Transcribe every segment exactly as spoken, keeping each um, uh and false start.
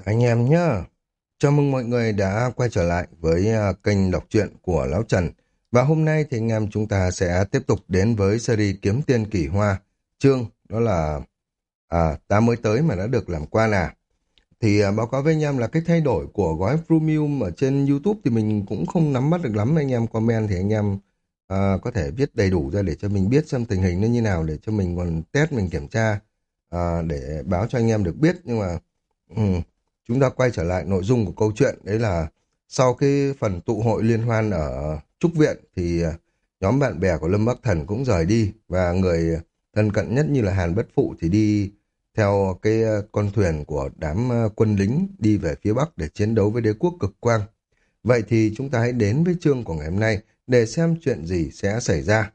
Anh em nhá, chào mừng mọi người đã quay trở lại với à, kênh đọc truyện của Lão Trần. Và hôm nay thì anh em chúng ta sẽ tiếp tục đến với series Kiếm Tiên Kỳ Hoa. Chương đó là à, ta mới tới mà đã được làm qua nè. Thì à, báo cáo với anh em là cái thay đổi của gói Premium ở trên YouTube thì mình cũng không nắm bắt được lắm. Anh em comment thì anh em à, có thể viết đầy đủ ra để cho mình biết xem tình hình nó như nào, để cho mình còn test, mình kiểm tra, à, để báo cho anh em được biết. Nhưng mà ừ, chúng ta quay trở lại nội dung của câu chuyện, đấy là sau cái phần tụ hội liên hoan ở Trúc Viện thì à, nhóm bạn bè của Lâm Bắc Thần cũng rời đi, và người thân cận nhất như là Hàn Bất Phụ thì đi theo cái ờ, con thuyền của đám ờ, quân lính đi về phía Bắc để chiến đấu với đế quốc cực quang. Vậy thì chúng ta hãy đến với chương của ngày hôm nay để xem chuyện gì sẽ xảy ra.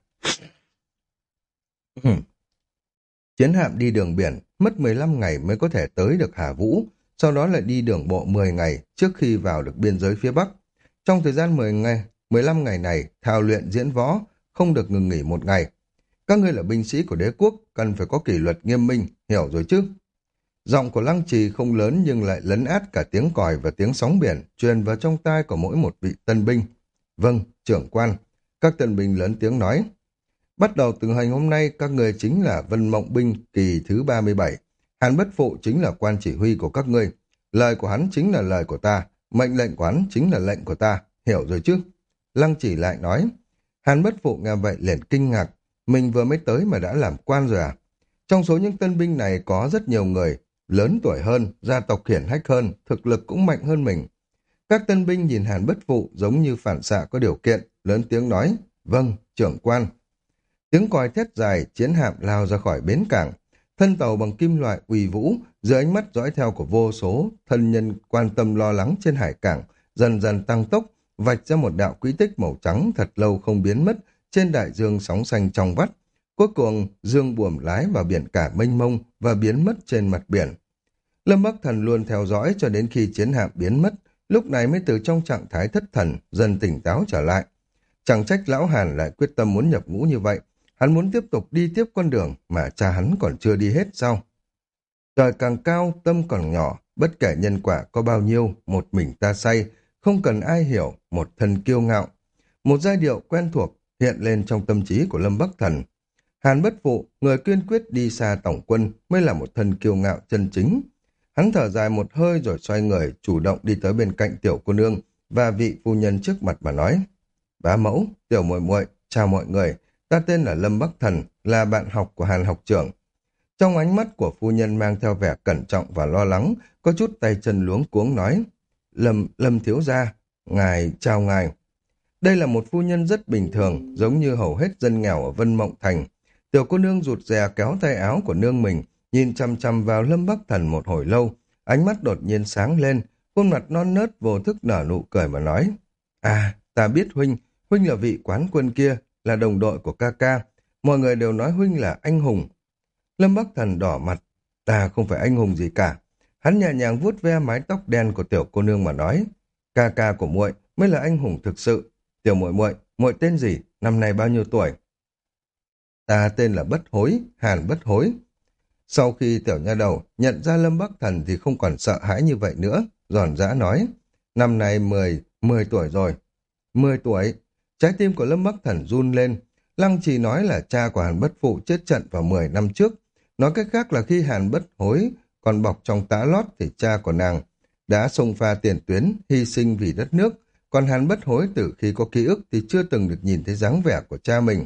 Chiến hạm đi đường biển, mất mười lăm ngày mới có thể tới được Hà Vũ, sau đó lại đi đường bộ mười ngày trước khi vào được biên giới phía Bắc. Trong thời gian mười ngày, mười lăm ngày này, thao luyện diễn võ, không được ngừng nghỉ một ngày. Các ngươi là binh sĩ của đế quốc, cần phải có kỷ luật nghiêm minh, hiểu rồi chứ? Giọng của Lăng Trì không lớn nhưng lại lấn át cả tiếng còi và tiếng sóng biển, truyền vào trong tai của mỗi một vị tân binh. Vâng, trưởng quan. Các tân binh lớn tiếng nói. Bắt đầu từ hành hôm nay, các người chính là Vân Mộng binh kỳ thứ ba mươi bảy. Hàn Bất Phụ chính là quan chỉ huy của các ngươi. Lời của hắn chính là lời của ta, mệnh lệnh của hắn chính là lệnh của ta, hiểu rồi chứ? Lăng Chỉ lại nói. Hàn Bất Phụ nghe vậy liền kinh ngạc, mình vừa mới tới mà đã làm quan rồi à? Trong số những tân binh này có rất nhiều người lớn tuổi hơn, gia tộc hiển hách hơn, thực lực cũng mạnh hơn mình. Các tân binh nhìn Hàn Bất Phụ giống như phản xạ có điều kiện, lớn tiếng nói, vâng, trưởng quan. Tiếng còi thét dài, chiến hạm lao ra khỏi bến cảng. Thân tàu bằng kim loại uy vũ, dưới ánh mắt dõi theo của vô số thân nhân quan tâm lo lắng trên hải cảng, dần dần tăng tốc, vạch ra một đạo quỹ tích màu trắng thật lâu không biến mất trên đại dương sóng xanh trong vắt. Cuối cùng, dương buồm lái vào biển cả mênh mông và biến mất trên mặt biển. Lâm Bắc Thần luôn theo dõi cho đến khi chiến hạm biến mất, lúc này mới từ trong trạng thái thất thần, dần tỉnh táo trở lại. Chẳng trách lão Hàn lại quyết tâm muốn nhập ngũ như vậy, hắn muốn tiếp tục đi tiếp con đường mà cha hắn còn chưa đi hết sao? Trời càng cao, tâm còn nhỏ, bất kể nhân quả có bao nhiêu, một mình ta say, không cần ai hiểu, một thân kiêu ngạo. Một giai điệu quen thuộc hiện lên trong tâm trí của Lâm Bắc Thần. Hàn Bất Phụ, người kiên quyết đi xa tổng quân, mới là một thân kiêu ngạo chân chính. Hắn thở dài một hơi rồi xoay người, chủ động đi tới bên cạnh tiểu cô nương và vị phu nhân trước mặt mà nói. Bá mẫu, tiểu muội muội, chào mọi người, ta tên là Lâm Bắc Thần, là bạn học của Hàn học trưởng. Trong ánh mắt của phu nhân mang theo vẻ cẩn trọng và lo lắng, có chút tay chân luống cuống nói. Lâm, Lâm thiếu gia, ngài, chào ngài. Đây là một phu nhân rất bình thường, giống như hầu hết dân nghèo ở Vân Mộng Thành. Tiểu cô nương rụt rè kéo tay áo của nương mình, nhìn chăm chăm vào Lâm Bắc Thần một hồi lâu, ánh mắt đột nhiên sáng lên, khuôn mặt non nớt vô thức nở nụ cười mà nói. À, ta biết huynh, huynh là vị quán quân kia, là đồng đội của ca ca. Mọi người đều nói huynh là anh hùng. Lâm Bắc Thần đỏ mặt, ta không phải anh hùng gì cả. Hắn nhẹ nhàng vuốt ve mái tóc đen của tiểu cô nương mà nói, ca ca của muội mới là anh hùng thực sự. Tiểu muội muội, muội tên gì, năm nay bao nhiêu tuổi? Ta tên là Bất Hối, Hàn Bất Hối. Sau khi tiểu nha đầu nhận ra Lâm Bắc Thần thì không còn sợ hãi như vậy nữa, giòn giã nói, năm nay mười, mười tuổi rồi. Mười tuổi, trái tim của Lâm Bắc Thần run lên. Lăng Trì nói là cha của Hàn Bất Phụ chết trận vào mười năm trước. Nói cách khác là khi Hàn Bất Hối còn bọc trong tã lót thì cha của nàng đã xông pha tiền tuyến, hy sinh vì đất nước. Còn Hàn Bất Hối từ khi có ký ức thì chưa từng được nhìn thấy dáng vẻ của cha mình.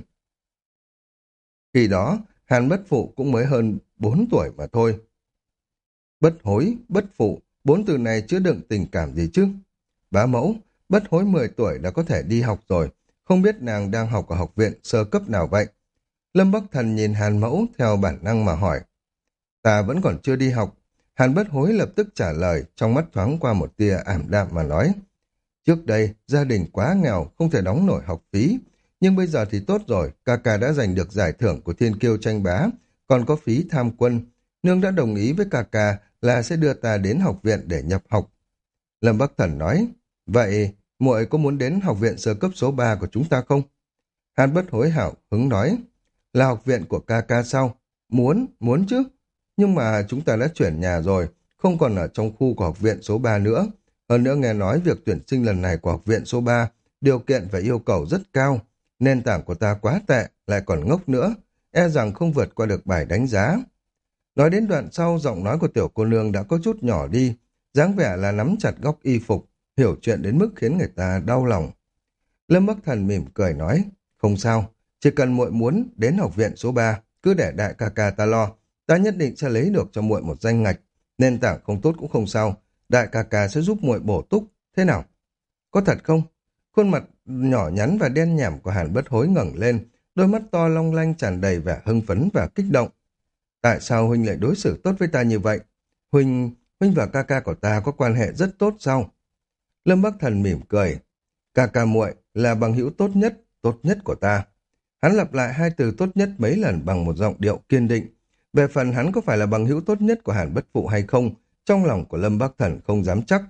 Khi đó, Hàn Bất Phụ cũng mới hơn bốn tuổi mà thôi. Bất hối, bất phụ, bốn từ này chứa đựng tình cảm gì chứ? Bá mẫu, Bất Hối mười tuổi đã có thể đi học rồi, không biết nàng đang học ở học viện sơ cấp nào vậy? Lâm Bắc Thần nhìn Hàn Mẫu theo bản năng mà hỏi. Ta vẫn còn chưa đi học. Hàn Bất Hối lập tức trả lời, trong mắt thoáng qua một tia ảm đạm mà nói. Trước đây, gia đình quá nghèo, không thể đóng nổi học phí. Nhưng bây giờ thì tốt rồi, ca ca đã giành được giải thưởng của Thiên Kiêu tranh bá, còn có phí tham quân. Nương đã đồng ý với ca ca là sẽ đưa ta đến học viện để nhập học. Lâm Bắc Thần nói, vậy muội có muốn đến học viện sơ cấp số ba của chúng ta không? Hàn Bất Hối hảo hứng nói, là học viện của ca ca sao? Muốn, muốn chứ. Nhưng mà chúng ta đã chuyển nhà rồi, không còn ở trong khu của học viện số ba nữa. Hơn nữa nghe nói việc tuyển sinh lần này của học viện số ba, điều kiện và yêu cầu rất cao. Nền tảng của ta quá tệ, lại còn ngốc nữa, e rằng không vượt qua được bài đánh giá. Nói đến đoạn sau, giọng nói của tiểu cô nương đã có chút nhỏ đi, dáng vẻ là nắm chặt góc y phục, hiểu chuyện đến mức khiến người ta đau lòng. Lâm Bắc Thần mỉm cười nói, không sao, chỉ cần muội muốn đến học viện số ba, cứ để đại ca ca ta lo, ta nhất định sẽ lấy được cho muội một danh ngạch, nền tảng không tốt cũng không sao, đại ca ca sẽ giúp muội bổ túc, thế nào? Có thật không? Khuôn mặt nhỏ nhắn và đen nhảm của Hàn Bất Hối ngẩng lên, đôi mắt to long lanh tràn đầy vẻ hưng phấn và kích động. Tại sao huynh lại đối xử tốt với ta như vậy? Huynh, huynh và ca ca của ta có quan hệ rất tốt sao? Lâm Bắc Thần mỉm cười. Ca ca muội là bằng hữu tốt nhất, tốt nhất của ta. Hắn lặp lại hai từ tốt nhất mấy lần bằng một giọng điệu kiên định. Về phần hắn có phải là bằng hữu tốt nhất của Hàn Bất Phụ hay không, trong lòng của Lâm Bắc Thần không dám chắc.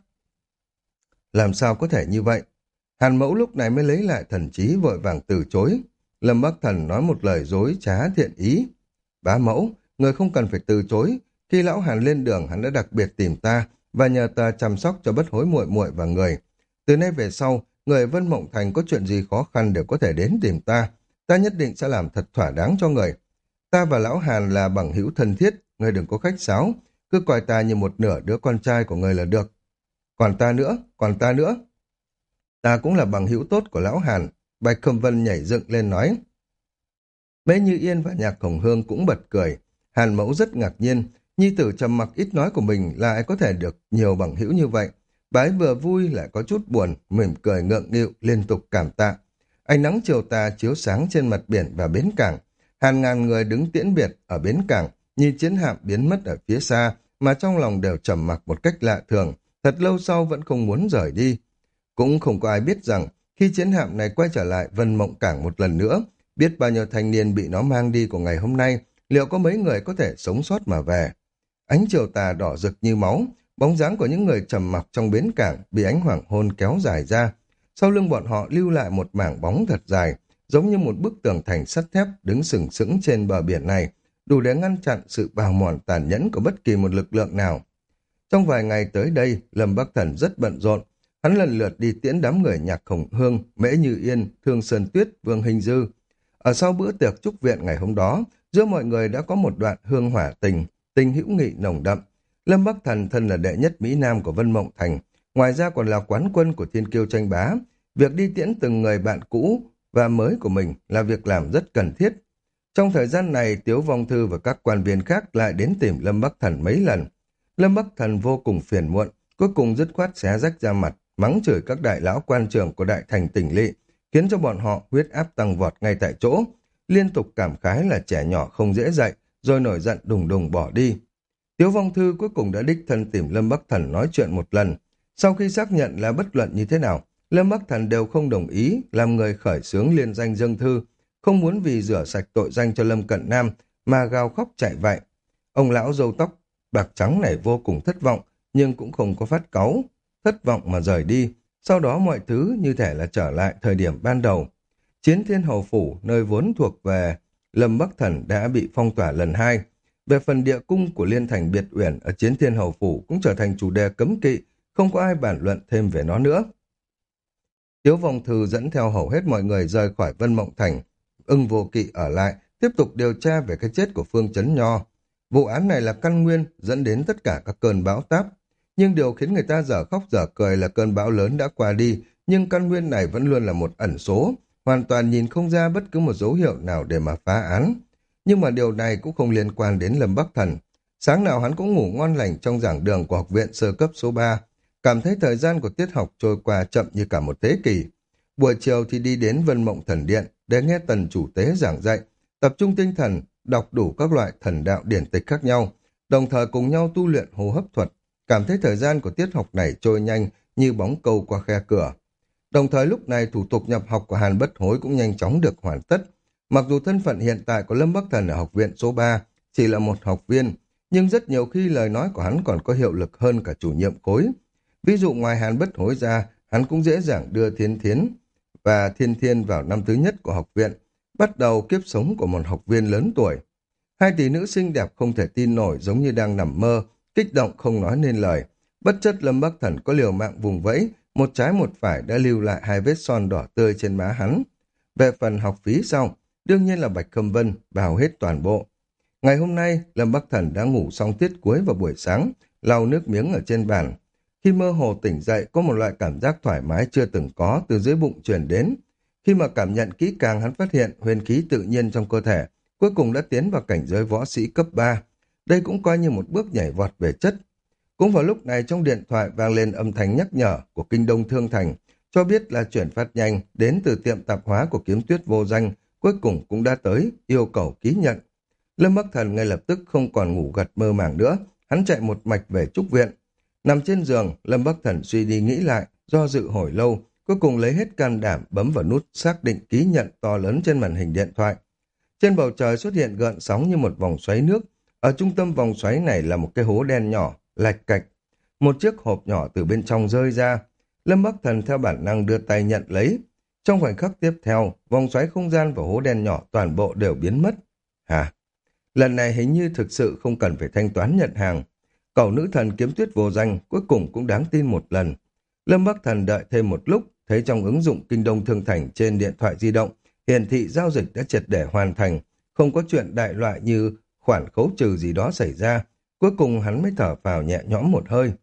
Làm sao có thể như vậy? Hàn Mẫu lúc này mới lấy lại thần trí vội vàng từ chối. Lâm Bắc Thần nói một lời dối trá thiện ý. Bá Mẫu, người không cần phải từ chối. Khi lão Hàn lên đường, hắn đã đặc biệt tìm ta và nhờ ta chăm sóc cho Bất Hối muội muội và người. Từ nay về sau, người Vân Mộng Thành có chuyện gì khó khăn đều có thể đến tìm ta. Ta nhất định sẽ làm thật thỏa đáng cho người. Ta và lão Hàn là bằng hữu thân thiết, người đừng có khách sáo, cứ coi ta như một nửa đứa con trai của người là được. Còn ta nữa, còn ta nữa. Ta cũng là bằng hữu tốt của lão Hàn. Bạch Khâm Vân nhảy dựng lên nói. Mễ Như Yên và Nhạc Hồng Hương cũng bật cười. Hàn Mẫu rất ngạc nhiên, nhi tử trầm mặc ít nói của mình lại có thể được nhiều bằng hữu như vậy. Bà ấy vừa vui lại có chút buồn, mỉm cười ngượng nghịu, liên tục cảm tạ. Ánh nắng chiều tà chiếu sáng trên mặt biển và bến cảng. Hàng ngàn người đứng tiễn biệt ở bến cảng, nhìn chiến hạm biến mất ở phía xa, mà trong lòng đều trầm mặc một cách lạ thường, thật lâu sau vẫn không muốn rời đi. Cũng không có ai biết rằng, khi chiến hạm này quay trở lại Vân Mộng Cảng một lần nữa, biết bao nhiêu thanh niên bị nó mang đi của ngày hôm nay, liệu có mấy người có thể sống sót mà về. Ánh chiều tà đỏ rực như máu, bóng dáng của những người trầm mặc trong bến cảng bị ánh hoàng hôn kéo dài ra. Sau lưng bọn họ lưu lại một mảng bóng thật dài, giống như một bức tường thành sắt thép đứng sừng sững trên bờ biển này, đủ để ngăn chặn sự bào mòn tàn nhẫn của bất kỳ một lực lượng nào. Trong vài ngày tới đây, Lâm Bắc Thần rất bận rộn. Hắn lần lượt đi tiễn đám người Nhạc Hồng Hương, Mễ Như Yên, Thương Sơn Tuyết, Vương Hình Dư. Ở sau bữa tiệc chúc viện ngày hôm đó, giữa mọi người đã có một đoạn hương hỏa tình, tình hữu nghị nồng đậm. Lâm Bắc Thần thân là đệ nhất Mỹ Nam của Vân Mộng Thành, ngoài ra còn là quán quân của Thiên Kiêu tranh bá. Việc đi tiễn từng người bạn cũ và mới của mình là việc làm rất cần thiết. Trong thời gian này, Tiếu Vong Thư và các quan viên khác lại đến tìm Lâm Bắc Thần mấy lần. Lâm Bắc Thần vô cùng phiền muộn, cuối cùng dứt khoát xé rách ra mặt, mắng chửi các đại lão quan trưởng của đại thành tỉnh lỵ, khiến cho bọn họ huyết áp tăng vọt ngay tại chỗ, liên tục cảm khái là trẻ nhỏ không dễ dạy, rồi nổi giận đùng đùng bỏ đi. Tiếu Vong Thư cuối cùng đã đích thân tìm Lâm Bắc Thần nói chuyện một lần. Sau khi xác nhận là bất luận như thế nào, Lâm Bắc Thần đều không đồng ý làm người khởi xướng liên danh dâng thư, không muốn vì rửa sạch tội danh cho Lâm Cận Nam mà gào khóc chạy vậy. Ông lão râu tóc bạc trắng này vô cùng thất vọng, nhưng cũng không có phát cáu, thất vọng mà rời đi. Sau đó mọi thứ như thể là trở lại thời điểm ban đầu. Chiến Thiên Hầu Phủ, nơi vốn thuộc về Lâm Bắc Thần, đã bị phong tỏa lần hai. Về phần địa cung của Liên Thành Biệt Uyển ở Chiến Thiên Hầu Phủ cũng trở thành chủ đề cấm kỵ, không có ai bàn luận thêm về nó nữa. Tiếu Vong Thư dẫn theo hầu hết mọi người rời khỏi Vân Mộng Thành. Ưng Vô Kỵ ở lại, tiếp tục điều tra về cái chết của Phương Chấn Nho. Vụ án này là căn nguyên dẫn đến tất cả các cơn bão táp. Nhưng điều khiến người ta dở khóc dở cười là cơn bão lớn đã qua đi, nhưng căn nguyên này vẫn luôn là một ẩn số, hoàn toàn nhìn không ra bất cứ một dấu hiệu nào để mà phá án. Nhưng mà điều này cũng không liên quan đến Lâm Bắc Thần. Sáng nào hắn cũng ngủ ngon lành trong giảng đường của học viện sơ cấp số ba, cảm thấy thời gian của tiết học trôi qua chậm như cả một thế kỷ. Buổi chiều thì đi đến Vân Mộng Thần Điện để nghe tần chủ tế giảng dạy, tập trung tinh thần, đọc đủ các loại thần đạo điển tịch khác nhau, đồng thời cùng nhau tu luyện hô hấp thuật, cảm thấy thời gian của tiết học này trôi nhanh như bóng câu qua khe cửa. Đồng thời lúc này thủ tục nhập học của Hàn Bất Hối cũng nhanh chóng được hoàn tất. Mặc dù thân phận hiện tại của Lâm Bắc Thần ở học viện số ba chỉ là một học viên, nhưng rất nhiều khi lời nói của hắn còn có hiệu lực hơn cả chủ nhiệm khối. Ví dụ ngoài Hàn Bất Hối ra, hắn cũng dễ dàng đưa Thiên Thiến và Thiên Thiên vào năm thứ nhất của học viện, bắt đầu kiếp sống của một học viên lớn tuổi. Hai tỷ nữ xinh đẹp không thể tin nổi giống như đang nằm mơ, kích động không nói nên lời. Bất chấp Lâm Bắc Thần có liều mạng vùng vẫy, một trái một phải đã lưu lại hai vết son đỏ tươi trên má hắn. Về phần học phí sau, đương nhiên là Bạch Khâm Vân bào hết toàn bộ. Ngày hôm nay, Lâm Bắc Thần đã ngủ xong tiết cuối vào buổi sáng, lau nước miếng ở trên bàn. Khi mơ hồ tỉnh dậy, có một loại cảm giác thoải mái chưa từng có từ dưới bụng truyền đến. Khi mà cảm nhận kỹ càng, hắn phát hiện huyền khí tự nhiên trong cơ thể cuối cùng đã tiến vào cảnh giới võ sĩ cấp ba. Đây cũng coi như một bước nhảy vọt về chất. Cũng vào lúc này trong điện thoại vang lên âm thanh nhắc nhở của Kinh Đông Thương Thành, cho biết là chuyển phát nhanh đến từ tiệm tạp hóa của Kiếm Tuyết Vô Danh, cuối cùng cũng đã tới, yêu cầu ký nhận. Lâm Bắc Thần ngay lập tức không còn ngủ gật mơ màng nữa, hắn chạy một mạch về trúc viện. Nằm trên giường, Lâm Bắc Thần suy đi nghĩ lại, do dự hồi lâu, cuối cùng lấy hết can đảm bấm vào nút xác định ký nhận to lớn trên màn hình điện thoại. Trên bầu trời xuất hiện gợn sóng như một vòng xoáy nước, ở trung tâm vòng xoáy này là một cái hố đen nhỏ, lạch cạch. Một chiếc hộp nhỏ từ bên trong rơi ra, Lâm Bắc Thần theo bản năng đưa tay nhận lấy. Trong khoảnh khắc tiếp theo, vòng xoáy không gian và hố đen nhỏ toàn bộ đều biến mất. Hả? Lần này hình như thực sự không cần phải thanh toán nhận hàng. Cẩu nữ thần Kiếm Tuyết Vô Danh cuối cùng cũng đáng tin một lần. Lâm Bắc Thần đợi thêm một lúc, thấy trong ứng dụng Kinh Đông Thương Thành trên điện thoại di động, hiển thị giao dịch đã triệt để hoàn thành, không có chuyện đại loại như khoản khấu trừ gì đó xảy ra. Cuối cùng hắn mới thở phào nhẹ nhõm một hơi.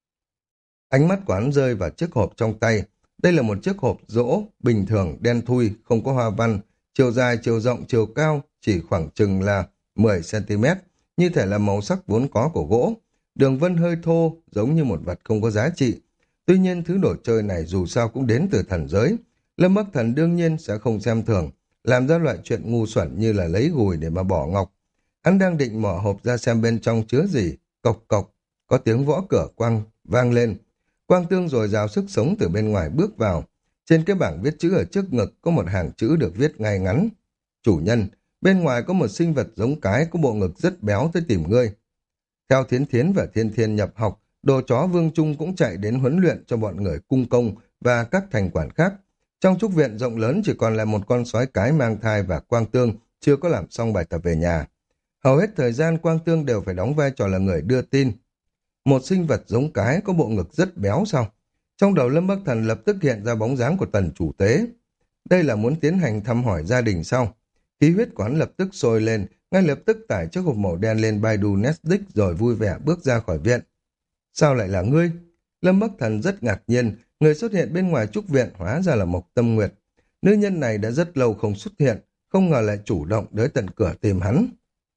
Ánh mắt của hắn rơi vào chiếc hộp trong tay. Đây là một chiếc hộp gỗ bình thường, đen thui, không có hoa văn, chiều dài, chiều rộng, chiều cao chỉ khoảng chừng là mười xăng-ti-mét, như thể là màu sắc vốn có của gỗ. Đường vân hơi thô, giống như một vật không có giá trị. Tuy nhiên thứ đồ chơi này dù sao cũng đến từ thần giới. Lâm Bắc Thần đương nhiên sẽ không xem thường, làm ra loại chuyện ngu xuẩn như là lấy gùi để mà bỏ ngọc. Hắn đang định mở hộp ra xem bên trong chứa gì, cộc cộc, có tiếng võ cửa quang vang lên. Quang Tương dồi dào sức sống từ bên ngoài bước vào. Trên cái bảng viết chữ ở trước ngực có một hàng chữ được viết ngay ngắn. Chủ nhân, bên ngoài có một sinh vật giống cái có bộ ngực rất béo tới tìm ngươi. Theo Thiến Thiến và Thiên Thiên nhập học, đồ chó Vương Trung cũng chạy đến huấn luyện cho bọn người cung công và các thành quản khác. Trong trúc viện rộng lớn chỉ còn là một con sói cái mang thai và Quang Tương chưa có làm xong bài tập về nhà. Hầu hết thời gian Quang Tương đều phải đóng vai trò là người đưa tin. Một sinh vật giống cái có bộ ngực rất béo sao? Trong đầu Lâm Bắc Thần lập tức hiện ra bóng dáng của Tần chủ tế. Đây là muốn tiến hành thăm hỏi gia đình sao? Khí huyết quán lập tức sôi lên, ngay lập tức tải chiếc hộp màu đen lên Baidu Netflix rồi vui vẻ bước ra khỏi viện. Sao lại là ngươi? Lâm Bắc Thần rất ngạc nhiên, người xuất hiện bên ngoài trúc viện hóa ra là Mộc Tâm Nguyệt. Nữ nhân này đã rất lâu không xuất hiện, không ngờ lại chủ động tới tận cửa tìm hắn.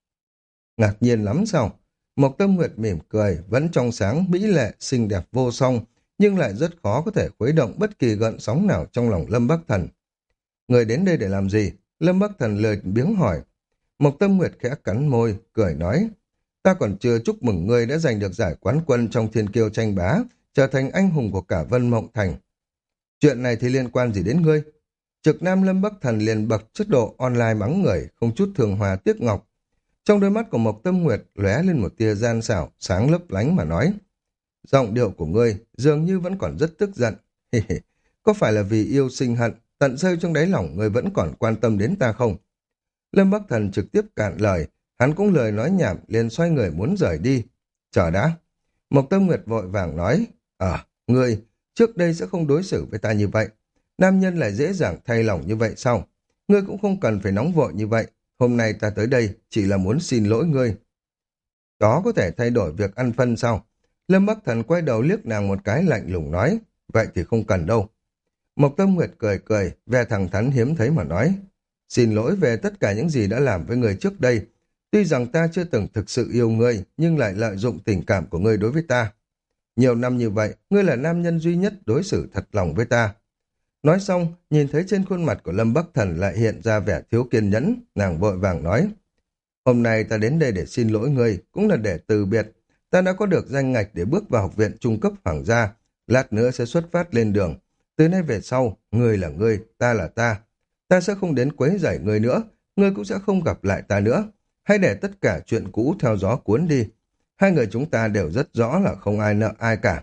Ngạc nhiên lắm sao? Mộc Tâm Nguyệt mỉm cười, vẫn trong sáng, mỹ lệ, xinh đẹp vô song, nhưng lại rất khó có thể khuấy động bất kỳ gợn sóng nào trong lòng Lâm Bắc Thần. Người đến đây để làm gì? Lâm Bắc Thần lời biếng hỏi. Mộc Tâm Nguyệt khẽ cắn môi, cười nói, ta còn chưa chúc mừng ngươi đã giành được giải quán quân trong thiên kiêu tranh bá, trở thành anh hùng của cả Vân Mộng Thành. Chuyện này thì liên quan gì đến ngươi? Trực Nam Lâm Bắc Thần liền bậc chất độ online mắng người, không chút thường hòa tiếc ngọc. Trong đôi mắt của Mộc Tâm Nguyệt lóe lên một tia gian xảo, sáng lấp lánh mà nói. Giọng điệu của ngươi dường như vẫn còn rất tức giận. Có phải là vì yêu sinh hận, tận sâu trong đáy lòng ngươi vẫn còn quan tâm đến ta không? Lâm Bắc Thần trực tiếp cạn lời, hắn cũng lời nói nhảm, liền xoay người muốn rời đi. Chờ đã. Mộc Tâm Nguyệt vội vàng nói, ờ, ngươi, trước đây sẽ không đối xử với ta như vậy. Nam nhân lại dễ dàng thay lòng như vậy sao? Ngươi cũng không cần phải nóng vội như vậy. Hôm nay ta tới đây chỉ là muốn xin lỗi ngươi. Đó có thể thay đổi việc ăn phân sao? Lâm Bắc Thần quay đầu liếc nàng một cái lạnh lùng nói, vậy thì không cần đâu. Mộc Tâm Nguyệt cười cười, vẻ thẳng thắn hiếm thấy mà nói, xin lỗi về tất cả những gì đã làm với ngươi trước đây. Tuy rằng ta chưa từng thực sự yêu ngươi, nhưng lại lợi dụng tình cảm của ngươi đối với ta. Nhiều năm như vậy, ngươi là nam nhân duy nhất đối xử thật lòng với ta. Nói xong, nhìn thấy trên khuôn mặt của Lâm Bắc Thần lại hiện ra vẻ thiếu kiên nhẫn, nàng vội vàng nói, hôm nay ta đến đây để xin lỗi ngươi, cũng là để từ biệt. Ta đã có được danh ngạch để bước vào học viện trung cấp hoàng gia, lát nữa sẽ xuất phát lên đường. Từ nay về sau, ngươi là ngươi, ta là ta. Ta sẽ không đến quấy rầy ngươi nữa, ngươi cũng sẽ không gặp lại ta nữa. Hãy để tất cả chuyện cũ theo gió cuốn đi. Hai người chúng ta đều rất rõ là không ai nợ ai cả.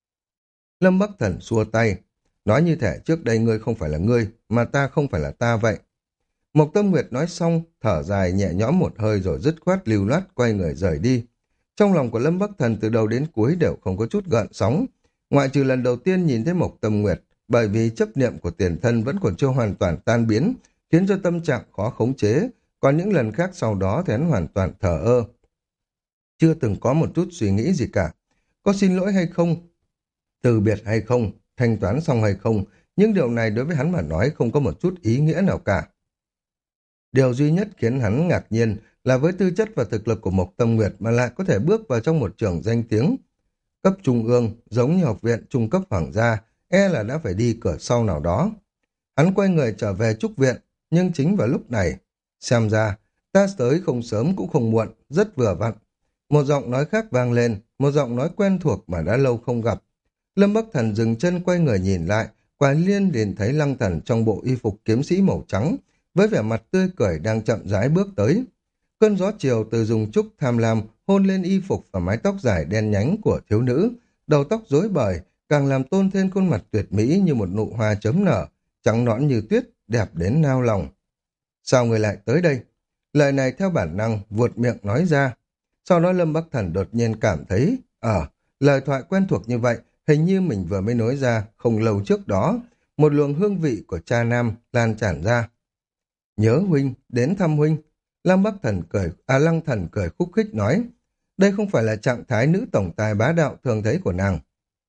Lâm Bắc Thần xua tay, nói như thể trước đây ngươi không phải là ngươi, mà ta không phải là ta vậy. Mộc Tâm Nguyệt nói xong, thở dài nhẹ nhõm một hơi rồi dứt khoát lưu loát quay người rời đi. Trong lòng của Lâm Bắc Thần từ đầu đến cuối đều không có chút gợn sóng, ngoại trừ lần đầu tiên nhìn thấy Mộc Tâm Nguyệt, bởi vì chấp niệm của tiền thân vẫn còn chưa hoàn toàn tan biến, khiến cho tâm trạng khó khống chế, còn những lần khác sau đó thì hắn hoàn toàn thờ ơ. Chưa từng có một chút suy nghĩ gì cả. Có xin lỗi hay không, từ biệt hay không, thanh toán xong hay không, nhưng điều này đối với hắn mà nói không có một chút ý nghĩa nào cả. Điều duy nhất khiến hắn ngạc nhiên là với tư chất và thực lực của Mộc Tâm Nguyệt mà lại có thể bước vào trong một trường danh tiếng cấp trung ương, giống như học viện trung cấp hoàng gia, e là đã phải đi cửa sau nào đó. Hắn quay người trở về trúc viện, nhưng chính vào lúc này, xem ra, ta tới không sớm cũng không muộn, rất vừa vặn. Một giọng nói khác vang lên, một giọng nói quen thuộc mà đã lâu không gặp. Lâm Bắc Thần dừng chân quay người nhìn lại, quả liên liền thấy Lăng Thần trong bộ y phục kiếm sĩ màu trắng, với vẻ mặt tươi cười đang chậm rãi bước tới. Cơn gió chiều từ dùng trúc tham lam hôn lên y phục và mái tóc dài đen nhánh của thiếu nữ, đầu tóc rối bời, càng làm tôn thêm khuôn mặt tuyệt mỹ như một nụ hoa chớm nở, trắng nõn như tuyết, đẹp đến nao lòng. Sao người lại tới đây? Lời này theo bản năng vuột miệng nói ra. Sau đó Lâm Bắc Thần đột nhiên cảm thấy, ở lời thoại quen thuộc như vậy, hình như mình vừa mới nói ra không lâu trước đó, một luồng hương vị của cha nam lan tràn ra. Nhớ huynh, đến thăm huynh. Lâm Bắc Thần cười, à Lăng Thần cười khúc khích nói, đây không phải là trạng thái nữ tổng tài bá đạo thường thấy của nàng.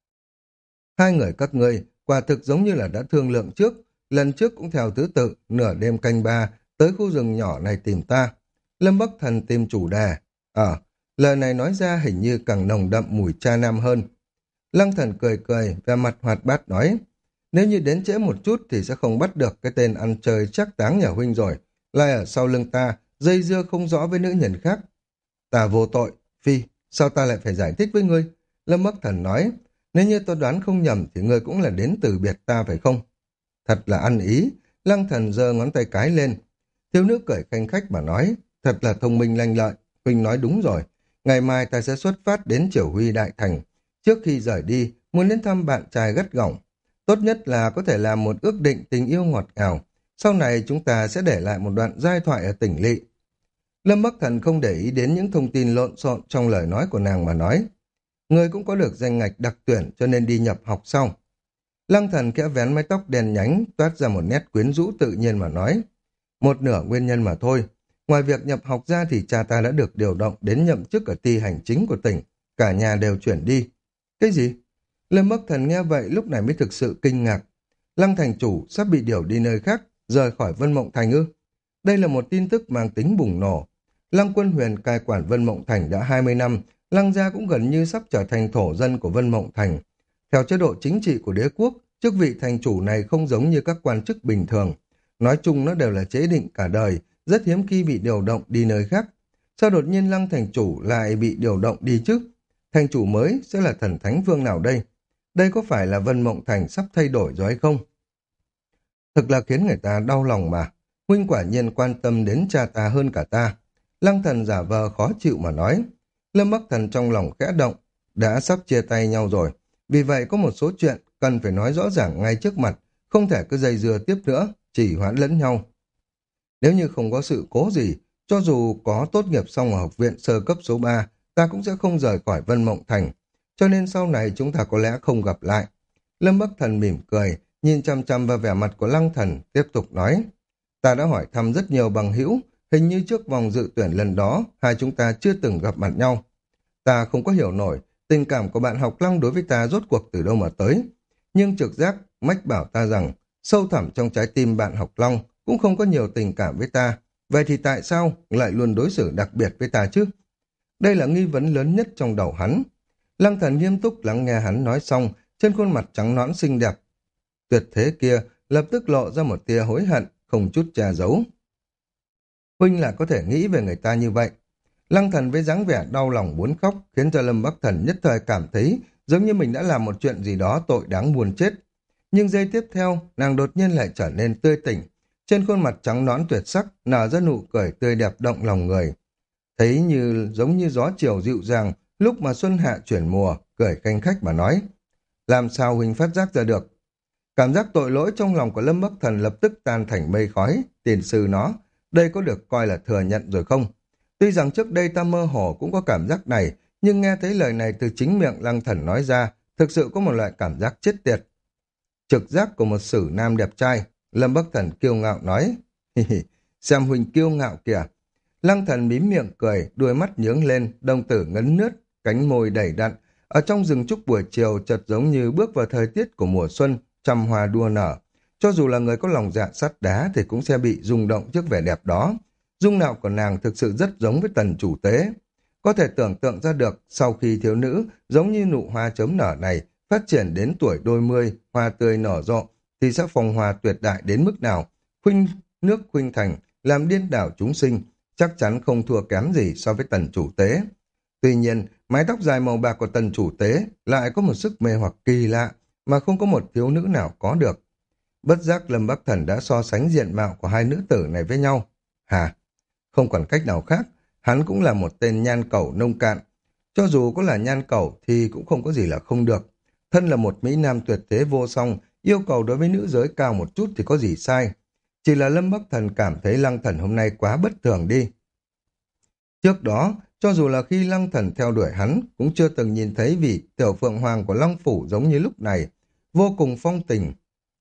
Hai người các ngươi quả thực giống như là đã thương lượng trước, lần trước cũng theo thứ tự, nửa đêm canh ba, tới khu rừng nhỏ này tìm ta. Lâm Bắc Thần tìm chủ đề. Ờ, lời này nói ra hình như càng nồng đậm mùi cha nam hơn. Lăng Thần cười cười, vẻ mặt hoạt bát nói, nếu như đến trễ một chút thì sẽ không bắt được cái tên ăn chơi chắc táng nhà huynh rồi, lại ở sau lưng ta, dây dưa không rõ với nữ nhân khác. Ta vô tội, Phi, sao ta lại phải giải thích với ngươi? Lâm Bắc Thần nói, nếu như tôi đoán không nhầm thì ngươi cũng là đến từ biệt ta phải không? Thật là ăn ý, Lăng Thần giơ ngón tay cái lên. Thiếu nữ cười khanh khách mà nói, thật là thông minh lanh lợi, huynh nói đúng rồi. Ngày mai ta sẽ xuất phát đến Triều Huy Đại Thành. Trước khi rời đi, muốn đến thăm bạn trai gắt gỏng. Tốt nhất là có thể làm một ước định tình yêu ngọt ngào. Sau này chúng ta sẽ để lại một đoạn giai thoại ở tỉnh lỵ. Lâm Bắc Thần không để ý đến những thông tin lộn xộn trong lời nói của nàng mà nói. Người cũng có được danh ngạch đặc tuyển cho nên đi nhập học sau. Lăng Thần khẽ vén mái tóc đen nhánh, toát ra một nét quyến rũ tự nhiên mà nói. Một nửa nguyên nhân mà thôi. Ngoài việc nhập học ra thì cha ta đã được điều động đến nhậm chức ở ty hành chính của tỉnh. Cả nhà đều chuyển đi. Cái gì? Lâm Bắc Thần nghe vậy lúc này mới thực sự kinh ngạc. Lăng thành chủ sắp bị điều đi nơi khác, rời khỏi Vân Mộng Thành ư? Đây là một tin tức mang tính bùng nổ. Lăng Quân Huyền cai quản Vân Mộng Thành đã hai mươi năm, Lăng gia cũng gần như sắp trở thành thổ dân của Vân Mộng Thành. Theo chế độ chính trị của đế quốc, chức vị thành chủ này không giống như các quan chức bình thường. Nói chung nó đều là chế định cả đời, rất hiếm khi bị điều động đi nơi khác. Sao đột nhiên Lăng thành chủ lại bị điều động đi chứ? Thành chủ mới sẽ là thần thánh vương nào đây? Đây có phải là Vân Mộng Thành sắp thay đổi rồi hay không? Thực là khiến người ta đau lòng mà. Huynh quả nhiên quan tâm đến cha ta hơn cả ta. Lăng Thần giả vờ khó chịu mà nói. Lâm Bắc Thần trong lòng khẽ động, đã sắp chia tay nhau rồi. Vì vậy có một số chuyện cần phải nói rõ ràng ngay trước mặt, không thể cứ dây dưa tiếp nữa, chỉ hoãn lẫn nhau. Nếu như không có sự cố gì, cho dù có tốt nghiệp xong ở học viện sơ cấp số ba, ta cũng sẽ không rời khỏi Vân Mộng Thành. Cho nên sau này chúng ta có lẽ không gặp lại. Lâm Bắc Thần mỉm cười, nhìn chăm chăm vào vẻ mặt của Lăng Thần, tiếp tục nói. Ta đã hỏi thăm rất nhiều bằng hữu, hình như trước vòng dự tuyển lần đó, hai chúng ta chưa từng gặp mặt nhau. Ta không có hiểu nổi, tình cảm của bạn học Lăng đối với ta rốt cuộc từ đâu mà tới. Nhưng trực giác, mách bảo ta rằng, sâu thẳm trong trái tim bạn học Long cũng không có nhiều tình cảm với ta. Vậy thì tại sao lại luôn đối xử đặc biệt với ta chứ? Đây là nghi vấn lớn nhất trong đầu hắn. Lăng Thần nghiêm túc lắng nghe hắn nói xong, trên khuôn mặt trắng nõn xinh đẹp tuyệt thế kia lập tức lộ ra một tia hối hận, không chút che giấu. Huynh là có thể nghĩ về người ta như vậy. Lăng Thần với dáng vẻ đau lòng muốn khóc khiến cho Lâm Bắc Thần nhất thời cảm thấy giống như mình đã làm một chuyện gì đó tội đáng buồn chết. Nhưng giây tiếp theo, nàng đột nhiên lại trở nên tươi tỉnh. Trên khuôn mặt trắng nõn tuyệt sắc nở ra nụ cười tươi đẹp động lòng người. Thấy như giống như gió chiều dịu dàng lúc mà xuân hạ chuyển mùa, cười khanh khách mà nói. Làm sao huynh phát giác ra được? Cảm giác tội lỗi trong lòng của Lâm Bắc Thần lập tức tan thành mây khói. Tiền sư nó, đây có được coi là thừa nhận rồi không? Tuy rằng trước đây ta mơ hồ cũng có cảm giác này, Nhưng nghe thấy lời này từ chính miệng Lăng Thần nói ra, thực sự có một loại cảm giác chết tiệt. Trực giác của một sử nam đẹp trai, Lâm Bắc Thần kiêu ngạo nói. Hi hi, xem huynh kiêu ngạo kìa. Lăng Thần mím miệng cười, đuôi mắt nhướng lên, đồng tử ngấn nước, cánh môi đầy đặn. Ở trong rừng trúc buổi chiều chợt giống như bước vào thời tiết của mùa xuân, trăm hoa đua nở. Cho dù là người có lòng dạ sắt đá thì cũng sẽ bị rung động trước vẻ đẹp đó. Dung mạo của nàng thực sự rất giống với Tần chủ tế. Có thể tưởng tượng ra được sau khi thiếu nữ giống như nụ hoa chớm nở này phát triển đến tuổi đôi mươi, hoa tươi nở rộ thì sẽ phong hoa tuyệt đại đến mức nào. Khuynh nước khuynh thành làm điên đảo chúng sinh, chắc chắn không thua kém gì so với Tần chủ tế. Tuy nhiên, mái tóc dài màu bạc của Tần chủ tế lại có một sức mê hoặc kỳ lạ mà không có một thiếu nữ nào có được. Bất giác Lâm Bắc Thần đã so sánh diện mạo của hai nữ tử này với nhau. Hả? Không còn cách nào khác, hắn cũng là một tên nhan cẩu nông cạn. Cho dù có là nhan cẩu thì cũng không có gì là không được. Thân là một mỹ nam tuyệt thế vô song, yêu cầu đối với nữ giới cao một chút thì có gì sai. Chỉ là Lâm Bắc Thần cảm thấy Lăng Thần hôm nay quá bất thường đi. Trước đó, cho dù là khi Lăng Thần theo đuổi hắn, cũng chưa từng nhìn thấy vị tiểu phượng hoàng của Long Phủ giống như lúc này, vô cùng phong tình.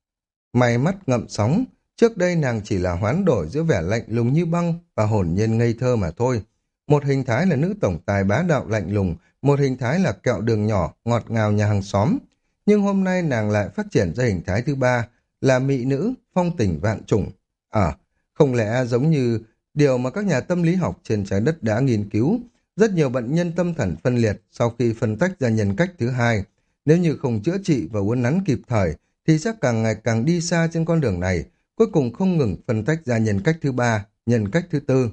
Mày mắt ngậm sóng, trước đây nàng chỉ là hoán đổi giữa vẻ lạnh lùng như băng và hồn nhiên ngây thơ mà thôi. Một hình thái là nữ tổng tài bá đạo lạnh lùng, một hình thái là kẹo đường nhỏ, ngọt ngào nhà hàng xóm. Nhưng hôm nay nàng lại phát triển ra hình thái thứ ba, là mỹ nữ, phong tình vạn trùng. À, không lẽ giống như điều mà các nhà tâm lý học trên trái đất đã nghiên cứu, rất nhiều bệnh nhân tâm thần phân liệt sau khi phân tách ra nhân cách thứ hai, nếu như không chữa trị và uốn nắn kịp thời, thì sẽ càng ngày càng đi xa trên con đường này, cuối cùng không ngừng phân tách ra nhân cách thứ ba, nhân cách thứ tư.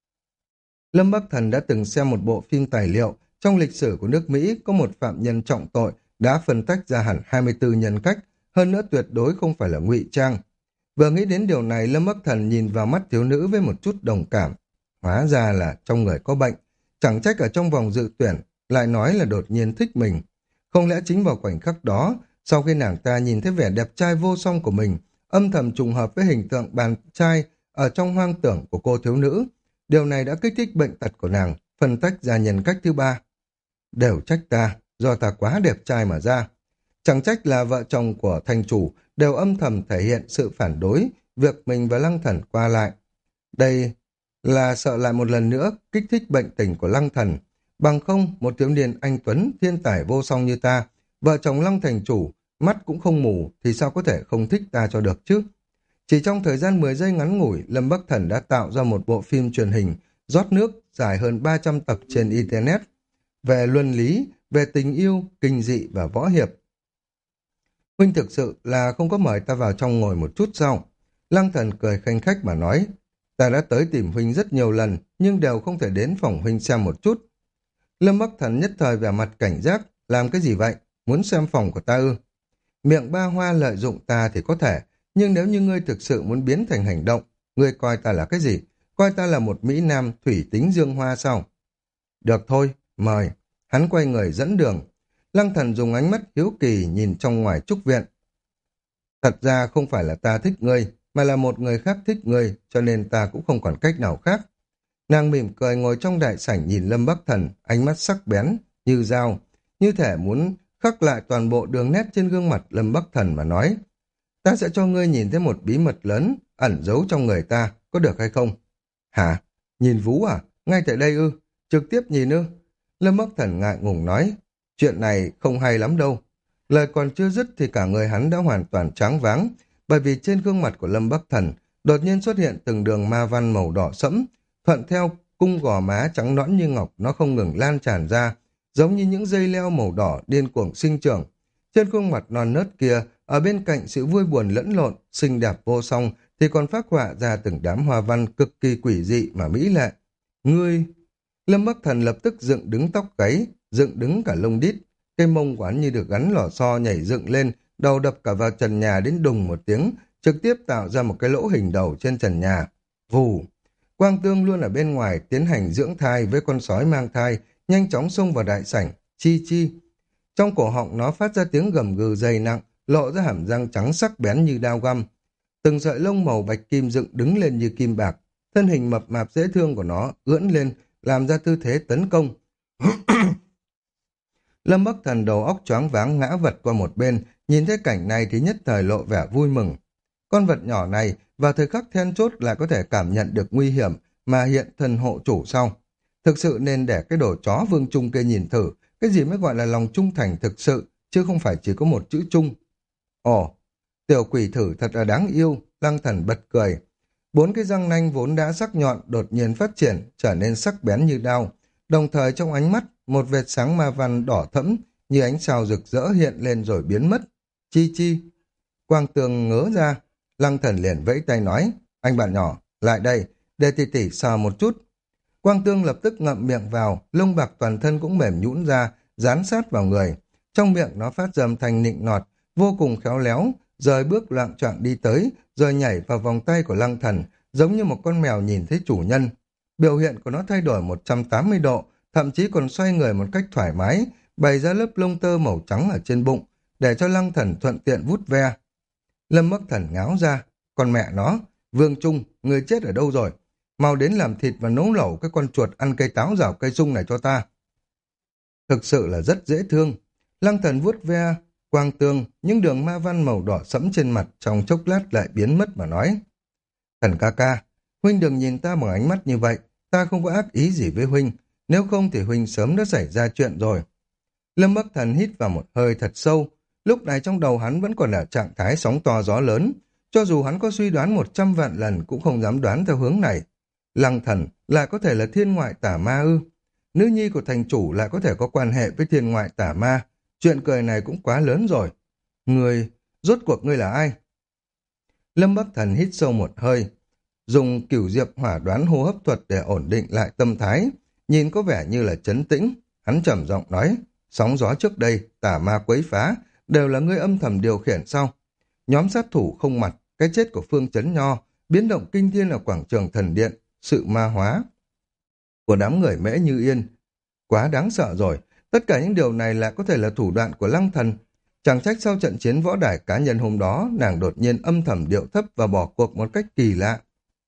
Lâm Bắc Thần đã từng xem một bộ phim tài liệu, trong lịch sử của nước Mỹ có một phạm nhân trọng tội đã phân tách ra hẳn hai mươi tư nhân cách, hơn nữa tuyệt đối không phải là ngụy trang. Vừa nghĩ đến điều này, Lâm Bắc Thần nhìn vào mắt thiếu nữ với một chút đồng cảm. Hóa ra là trong người có bệnh, chẳng trách ở trong vòng dự tuyển lại nói là đột nhiên thích mình. Không lẽ chính vào khoảnh khắc đó, sau khi nàng ta nhìn thấy vẻ đẹp trai vô song của mình, âm thầm trùng hợp với hình tượng bạn trai ở trong hoang tưởng của cô thiếu nữ, điều này đã kích thích bệnh tật của nàng, phân tách ra nhân cách thứ ba. Đều trách ta, do ta quá đẹp trai mà ra. Chẳng trách là vợ chồng của thành chủ đều âm thầm thể hiện sự phản đối việc mình và Lăng Thần qua lại. Đây là sợ lại một lần nữa kích thích bệnh tình của Lăng Thần. Bằng không, một thiếu niên anh tuấn, thiên tài vô song như ta, vợ chồng Lăng thành chủ, mắt cũng không mù thì sao có thể không thích ta cho được chứ? Chỉ trong thời gian mười giây ngắn ngủi, Lâm Bắc Thần đã tạo ra một bộ phim truyền hình rót nước dài hơn ba trăm tập trên Internet về luân lý, về tình yêu, kinh dị và võ hiệp. Huynh thực sự là không có mời ta vào trong ngồi một chút sao? Lăng Thần cười khanh khách mà nói, ta đã tới tìm Huynh rất nhiều lần, nhưng đều không thể đến phòng Huynh xem một chút. Lâm Bắc Thần nhất thời vẻ mặt cảnh giác, làm cái gì vậy? Muốn xem phòng của ta ư? Miệng ba hoa lợi dụng ta thì có thể, nhưng nếu như ngươi thực sự muốn biến thành hành động, ngươi coi ta là cái gì? Coi ta là một Mỹ Nam thủy tính dương hoa sao? Được thôi, mời. Hắn quay người dẫn đường. Lăng Thần dùng ánh mắt hiếu kỳ nhìn trong ngoài trúc viện. Thật ra không phải là ta thích ngươi, mà là một người khác thích ngươi, cho nên ta cũng không còn cách nào khác. Nàng mỉm cười ngồi trong đại sảnh nhìn Lâm Bắc Thần, ánh mắt sắc bén, như dao, như thể muốn khắc lại toàn bộ đường nét trên gương mặt Lâm Bắc Thần mà nói. Ta sẽ cho ngươi nhìn thấy một bí mật lớn, ẩn giấu trong người ta, có được hay không? Hả? Nhìn vú à? Ngay tại đây ư? Trực tiếp nhìn ư? Lâm Bắc Thần ngại ngùng nói, chuyện này không hay lắm đâu. Lời còn chưa dứt thì cả người hắn đã hoàn toàn choáng váng, bởi vì trên gương mặt của Lâm Bắc Thần đột nhiên xuất hiện từng đường ma văn màu đỏ sẫm, thuận theo cung gò má trắng nõn như ngọc nó không ngừng lan tràn ra, giống như những dây leo màu đỏ điên cuồng sinh trưởng. Trên khuôn mặt non nớt kia, ở bên cạnh sự vui buồn lẫn lộn, xinh đẹp vô song, thì còn phác họa ra từng đám hoa văn cực kỳ quỷ dị mà mỹ lệ. Ngươi... Lâm Bắc Thần lập tức dựng đứng tóc gáy, dựng đứng cả lông đít, cây mông quán như được gắn lò xo nhảy dựng lên, đầu đập cả vào trần nhà đến đùng một tiếng, trực tiếp tạo ra một cái lỗ hình đầu trên trần nhà. Vù! Quang Tương luôn ở bên ngoài tiến hành dưỡng thai với con sói mang thai, nhanh chóng xông vào đại sảnh, chi chi. Trong cổ họng nó phát ra tiếng gầm gừ dày nặng, lộ ra hàm răng trắng sắc bén như dao găm. Từng sợi lông màu bạch kim dựng đứng lên như kim bạc, thân hình mập mạp dễ thương của nó ưỡn lên, làm ra tư thế tấn công. Lâm Bắc Thần đầu óc choáng váng ngã vật qua một bên, nhìn thấy cảnh này thì nhất thời lộ vẻ vui mừng. Con vật nhỏ này vào thời khắc then chốt lại có thể cảm nhận được nguy hiểm mà hiện thân hộ chủ sau. Thực sự nên để cái đồ chó Vương Trung kia nhìn thử, cái gì mới gọi là lòng trung thành thực sự, chứ không phải chỉ có một chữ trung. Ồ, tiểu quỷ thử thật là đáng yêu, Lăng Thần bật cười. Bốn cái răng nanh vốn đã sắc nhọn đột nhiên phát triển, trở nên sắc bén như đao. Đồng thời trong ánh mắt, một vệt sáng ma văn đỏ thẫm như ánh sao rực rỡ hiện lên rồi biến mất. Chi chi. Quang Tường ngớ ra, Lăng Thần liền vẫy tay nói, anh bạn nhỏ, lại đây, để tỷ tỷ sờ một chút. Quang Tương lập tức ngậm miệng vào, lông bạc toàn thân cũng mềm nhũn ra, dán sát vào người. Trong miệng nó phát ra âm thanh nịnh nọt, vô cùng khéo léo, rời bước loạng choạng đi tới, rồi nhảy vào vòng tay của Lăng Thần, giống như một con mèo nhìn thấy chủ nhân. Biểu hiện của nó thay đổi một trăm tám mươi độ, thậm chí còn xoay người một cách thoải mái, bày ra lớp lông tơ màu trắng ở trên bụng, để cho Lăng Thần thuận tiện vuốt ve. Lâm Bắc Thần ngáo ra, con mẹ nó, Vương Trung, người chết ở đâu rồi? Mau đến làm thịt và nấu lẩu cái con chuột ăn cây táo rào cây sung này cho ta. Thực sự là rất dễ thương. Lăng Thần vuốt ve Quang Tương, những đường ma văn màu đỏ sẫm trên mặt trong chốc lát lại biến mất mà nói. Thần ca ca, huynh đừng nhìn ta bằng ánh mắt như vậy, ta không có ác ý gì với huynh, nếu không thì huynh sớm đã xảy ra chuyện rồi. Lâm Bắc Thần hít vào một hơi thật sâu, lúc này trong đầu hắn vẫn còn ở trạng thái sóng to gió lớn, cho dù hắn có suy đoán một trăm vạn lần cũng không dám đoán theo hướng này. Lăng Thần lại có thể là thiên ngoại tả ma ư? Nữ nhi của thành chủ lại có thể có quan hệ với thiên ngoại tả ma, chuyện cười này cũng quá lớn rồi. Người, rốt cuộc ngươi là ai? Lâm Bắc Thần hít sâu một hơi, dùng cửu diệp hỏa đoán hô hấp thuật để ổn định lại tâm thái, nhìn có vẻ như là trấn tĩnh. Hắn trầm giọng nói, sóng gió trước đây, tả ma quấy phá, đều là ngươi âm thầm điều khiển sao? Nhóm sát thủ không mặt, cái chết của Phương Chấn Nho, biến động kinh thiên ở quảng trường thần điện, sự ma hóa của đám người Mễ Như Yên. Quá đáng sợ rồi, tất cả những điều này lại có thể là thủ đoạn của Lăng Thần. Chẳng trách sau trận chiến võ đài cá nhân hôm đó, nàng đột nhiên âm thầm điệu thấp và bỏ cuộc một cách kỳ lạ.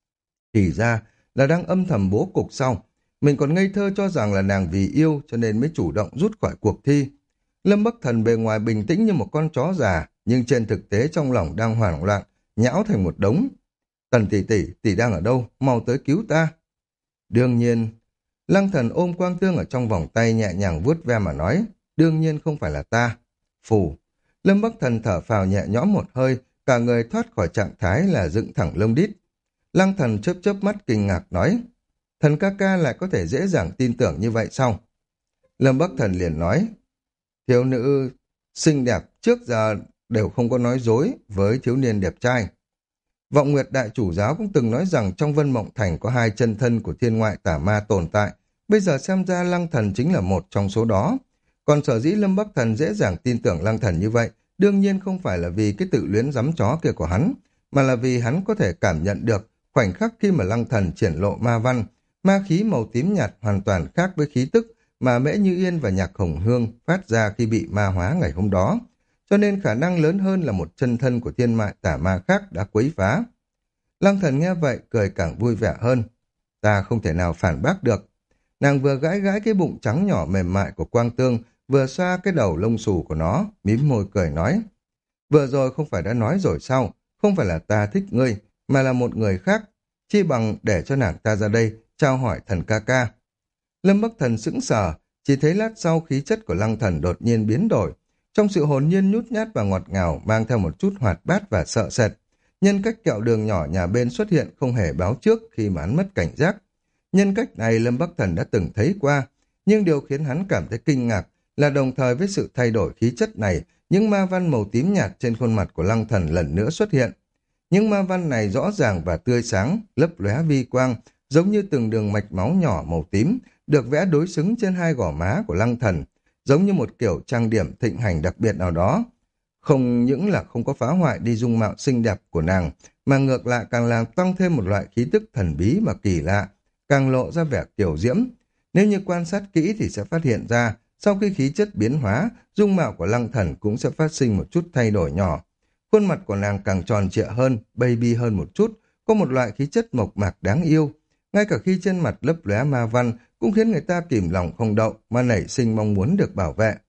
Thì ra là đang âm thầm bố cục sau. Mình còn ngây thơ cho rằng là nàng vì yêu cho nên mới chủ động rút khỏi cuộc thi. Lâm Bắc Thần bề ngoài bình tĩnh như một con chó già, nhưng trên thực tế trong lòng đang hoảng loạn, nhão thành một đống. Tần tỷ tỷ, tỷ đang ở đâu? Mau tới cứu ta. Đương nhiên, Lăng Thần ôm Quang Tương ở trong vòng tay nhẹ nhàng vuốt ve mà nói, đương nhiên không phải là ta. Phù. Lâm Bắc Thần thở phào nhẹ nhõm một hơi, cả người thoát khỏi trạng thái là dựng thẳng lông đít. Lăng Thần chớp chớp mắt kinh ngạc nói, thần ca ca lại có thể dễ dàng tin tưởng như vậy sao? Lâm Bắc Thần liền nói, thiếu nữ xinh đẹp trước giờ đều không có nói dối với thiếu niên đẹp trai. Vọng Nguyệt Đại Chủ Giáo cũng từng nói rằng trong Vân Mộng Thành có hai chân thân của thiên ngoại tả ma tồn tại, bây giờ xem ra Lăng Thần chính là một trong số đó. Còn sở dĩ Lâm Bắc Thần dễ dàng tin tưởng Lăng Thần như vậy, đương nhiên không phải là vì cái tự luyến giấm chó kia của hắn, mà là vì hắn có thể cảm nhận được khoảnh khắc khi mà Lăng Thần triển lộ ma văn, ma khí màu tím nhạt hoàn toàn khác với khí tức mà Mễ Như Yên và Nhạc Hồng Hương phát ra khi bị ma hóa ngày hôm đó. Cho nên khả năng lớn hơn là một chân thân của thiên mại tả ma khác đã quấy phá. Lăng Thần nghe vậy cười càng vui vẻ hơn. Ta không thể nào phản bác được. Nàng vừa gãi gãi cái bụng trắng nhỏ mềm mại của Quang Tương, vừa xoa cái đầu lông xù của nó, mím môi cười nói. Vừa rồi không phải đã nói rồi sao, không phải là ta thích ngươi, mà là một người khác. Chi bằng để cho nàng ta ra đây, trao hỏi thần ca ca. Lâm Bắc Thần sững sờ, chỉ thấy lát sau khí chất của Lăng Thần đột nhiên biến đổi. Trong sự hồn nhiên nhút nhát và ngọt ngào mang theo một chút hoạt bát và sợ sệt. Nhân cách kẹo đường nhỏ nhà bên xuất hiện không hề báo trước khi mà hắn mất cảnh giác. Nhân cách này Lâm Bắc Thần đã từng thấy qua, nhưng điều khiến hắn cảm thấy kinh ngạc là đồng thời với sự thay đổi khí chất này, những ma văn màu tím nhạt trên khuôn mặt của Lăng Thần lần nữa xuất hiện. Những ma văn này rõ ràng và tươi sáng, lấp lóe vi quang, giống như từng đường mạch máu nhỏ màu tím, được vẽ đối xứng trên hai gò má của Lăng Thần, giống như một kiểu trang điểm thịnh hành đặc biệt nào đó. Không những là không có phá hoại đi dung mạo xinh đẹp của nàng, mà ngược lại càng làm tăng thêm một loại khí tức thần bí mà kỳ lạ, càng lộ ra vẻ tiểu diễm. Nếu như quan sát kỹ thì sẽ phát hiện ra, sau khi khí chất biến hóa, dung mạo của Lăng Thần cũng sẽ phát sinh một chút thay đổi nhỏ. Khuôn mặt của nàng càng tròn trịa hơn, baby hơn một chút, có một loại khí chất mộc mạc đáng yêu. Ngay cả khi trên mặt lấp lóe ma văn cũng khiến người ta kìm lòng không đậu mà nảy sinh mong muốn được bảo vệ.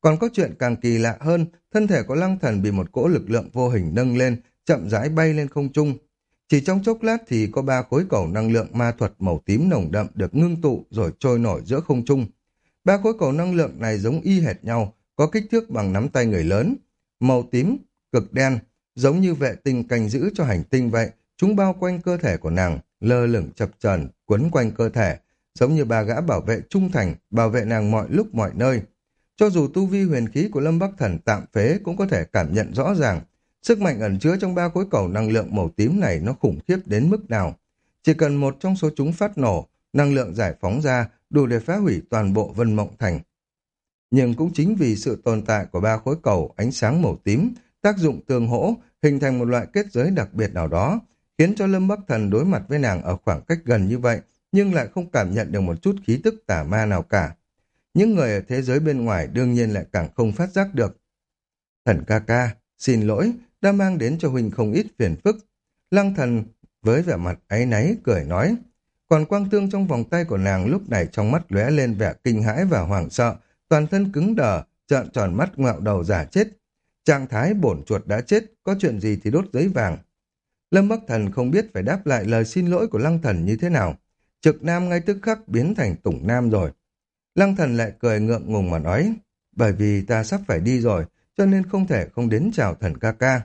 Còn có chuyện càng kỳ lạ hơn, thân thể của Lăng Thần bị một cỗ lực lượng vô hình nâng lên, chậm rãi bay lên không trung. Chỉ trong chốc lát thì có ba khối cầu năng lượng ma thuật màu tím nồng đậm được ngưng tụ rồi trôi nổi giữa không trung. Ba khối cầu năng lượng này giống y hệt nhau, có kích thước bằng nắm tay người lớn. Màu tím, cực đen, giống như vệ tinh canh giữ cho hành tinh vậy. Chúng bao quanh cơ thể của nàng, lơ lửng chập chờn quấn quanh cơ thể, giống như ba gã bảo vệ trung thành, bảo vệ nàng mọi lúc mọi nơi. Cho dù tu vi huyền khí của Lâm Bắc Thần tạm phế cũng có thể cảm nhận rõ ràng, sức mạnh ẩn chứa trong ba khối cầu năng lượng màu tím này nó khủng khiếp đến mức nào. Chỉ cần một trong số chúng phát nổ, năng lượng giải phóng ra đủ để phá hủy toàn bộ Vân Mộng Thành. Nhưng cũng chính vì sự tồn tại của ba khối cầu ánh sáng màu tím, tác dụng tương hỗ, hình thành một loại kết giới đặc biệt nào đó, khiến cho Lâm Bắc Thần đối mặt với nàng ở khoảng cách gần như vậy, nhưng lại không cảm nhận được một chút khí tức tà ma nào cả. Những người ở thế giới bên ngoài đương nhiên lại càng không phát giác được. Thần ca ca, xin lỗi, đã mang đến cho huynh không ít phiền phức. Lăng Thần với vẻ mặt áy náy cười nói. Còn quang tương trong vòng tay của nàng lúc này trong mắt lóe lên vẻ kinh hãi và hoảng sợ, toàn thân cứng đờ, trợn tròn mắt ngoạo đầu giả chết. Trạng thái bổn chuột đã chết, có chuyện gì thì đốt giấy vàng. Lâm Bắc Thần không biết phải đáp lại lời xin lỗi của Lăng Thần như thế nào. Trực Nam ngay tức khắc biến thành Tủng Nam rồi. Lăng Thần lại cười ngượng ngùng mà nói, bởi vì ta sắp phải đi rồi, cho nên không thể không đến chào thần ca ca.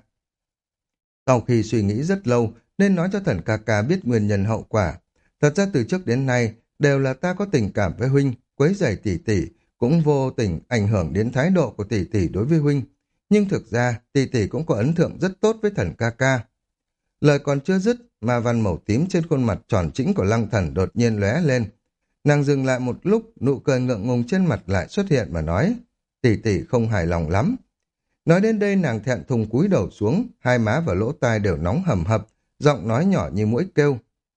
Sau khi suy nghĩ rất lâu, nên nói cho thần ca ca biết nguyên nhân hậu quả. Thật ra từ trước đến nay, đều là ta có tình cảm với huynh, quấy rầy tỷ tỷ, cũng vô tình ảnh hưởng đến thái độ của tỷ tỷ đối với huynh. Nhưng thực ra, tỷ tỷ cũng có ấn tượng rất tốt với thần ca ca. Lời còn chưa dứt, ma văn màu tím trên khuôn mặt tròn trĩnh của Lăng Thần đột nhiên lóe lên. Nàng dừng lại một lúc, nụ cười ngượng ngùng trên mặt lại xuất hiện mà nói, tỷ tỷ không hài lòng lắm. Nói đến đây nàng thẹn thùng cúi đầu xuống, hai má và lỗ tai đều nóng hầm hập, giọng nói nhỏ như mũi kêu.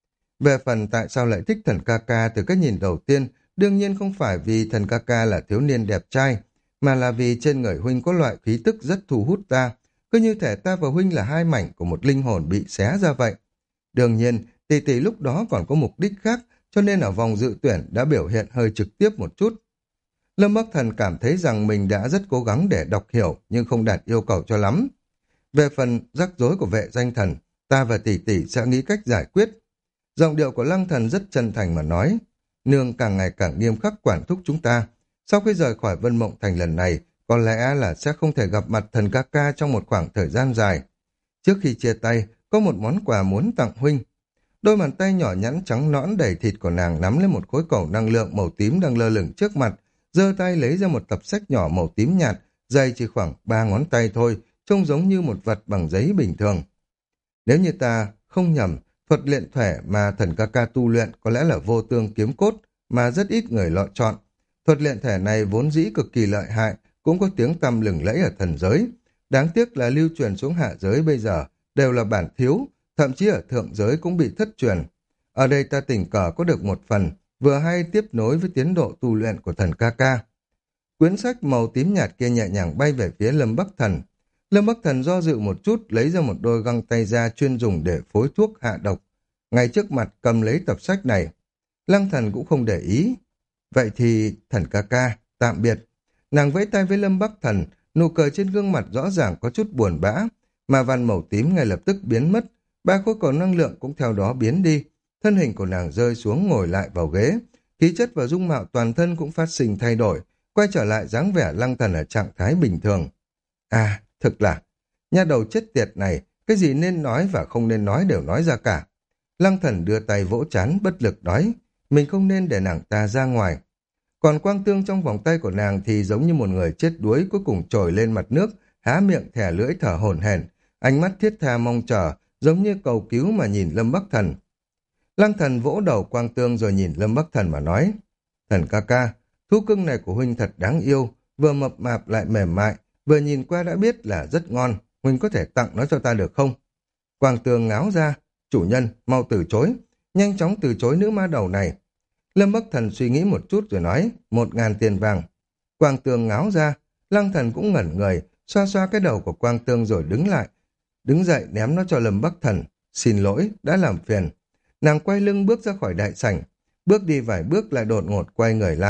Về phần tại sao lại thích thần ca ca từ cái nhìn đầu tiên, đương nhiên không phải vì thần ca ca là thiếu niên đẹp trai, mà là vì trên người huynh có loại khí tức rất thu hút ta, cứ như thể ta và huynh là hai mảnh của một linh hồn bị xé ra vậy. Đương nhiên, tỷ tỷ lúc đó còn có mục đích khác, cho nên ở vòng dự tuyển đã biểu hiện hơi trực tiếp một chút. Lâm Bắc Thần cảm thấy rằng mình đã rất cố gắng để đọc hiểu nhưng không đạt yêu cầu cho lắm. Về phần rắc rối của vệ danh thần, ta và tỷ tỷ sẽ nghĩ cách giải quyết. Giọng điệu của Lăng Thần rất chân thành mà nói, nương càng ngày càng nghiêm khắc quản thúc chúng ta. Sau khi rời khỏi Vân Mộng Thành lần này, có lẽ là sẽ không thể gặp mặt thần ca ca trong một khoảng thời gian dài. Trước khi chia tay, có một món quà muốn tặng huynh. Đôi bàn tay nhỏ nhắn trắng nõn đầy thịt của nàng nắm lên một khối cầu năng lượng màu tím đang lơ lửng trước mặt, giơ tay lấy ra một tập sách nhỏ màu tím nhạt, dày chỉ khoảng ba ngón tay thôi, trông giống như một vật bằng giấy bình thường. Nếu như ta không nhầm, thuật luyện thể mà thần ca ca tu luyện có lẽ là vô tương kiếm cốt, mà rất ít người lựa chọn. Thuật luyện thể này vốn dĩ cực kỳ lợi hại, cũng có tiếng tăm lừng lẫy ở thần giới. Đáng tiếc là lưu truyền xuống hạ giới bây giờ đều là bản thiếu, thậm chí ở thượng giới cũng bị thất truyền. Ở đây ta tình cờ có được một phần, vừa hay tiếp nối với tiến độ tu luyện của thần ca ca. Quyển sách màu tím nhạt kia nhẹ nhàng bay về phía Lâm Bắc Thần. Lâm Bắc Thần do dự một chút, lấy ra một đôi găng tay da chuyên dùng để phối thuốc hạ độc. Ngay trước mặt cầm lấy tập sách này. Lăng Thần cũng không để ý. Vậy thì, thần ca ca, tạm biệt. Nàng vẫy tay với Lâm Bắc Thần, nụ cười trên gương mặt rõ ràng có chút buồn bã. Mà văn màu tím ngay lập tức biến mất, ba khối cầu năng lượng cũng theo đó biến đi. Thân hình của nàng rơi xuống ngồi lại vào ghế. Khí chất và dung mạo toàn thân cũng phát sinh thay đổi, quay trở lại dáng vẻ Lăng Thần ở trạng thái bình thường. À, thực là, nha đầu chết tiệt này, cái gì nên nói và không nên nói đều nói ra cả. Lăng Thần đưa tay vỗ trán bất lực nói, mình không nên để nàng ta ra ngoài. Còn quang tương trong vòng tay của nàng thì giống như một người chết đuối cuối cùng trồi lên mặt nước, há miệng thẻ lưỡi thở hổn hển, ánh mắt thiết tha mong chờ, giống như cầu cứu mà nhìn Lâm Bắc Thần. Lăng Thần vỗ đầu quang tương rồi nhìn Lâm Bắc Thần mà nói, thần ca ca, thú cưng này của huynh thật đáng yêu, vừa mập mạp lại mềm mại, vừa nhìn qua đã biết là rất ngon, huynh có thể tặng nó cho ta được không? Quang tương ngáo ra, chủ nhân, mau từ chối, nhanh chóng từ chối nữ ma đầu này. Lâm Bắc Thần suy nghĩ một chút rồi nói, một ngàn tiền vàng. Quang tương ngáo ra, Lăng Thần cũng ngẩn người, xoa xoa cái đầu của Quang tương rồi đứng lại, đứng dậy ném nó cho Lâm Bắc Thần. Xin lỗi, đã làm phiền. Nàng quay lưng bước ra khỏi đại sảnh, bước đi vài bước lại đột ngột quay người lại.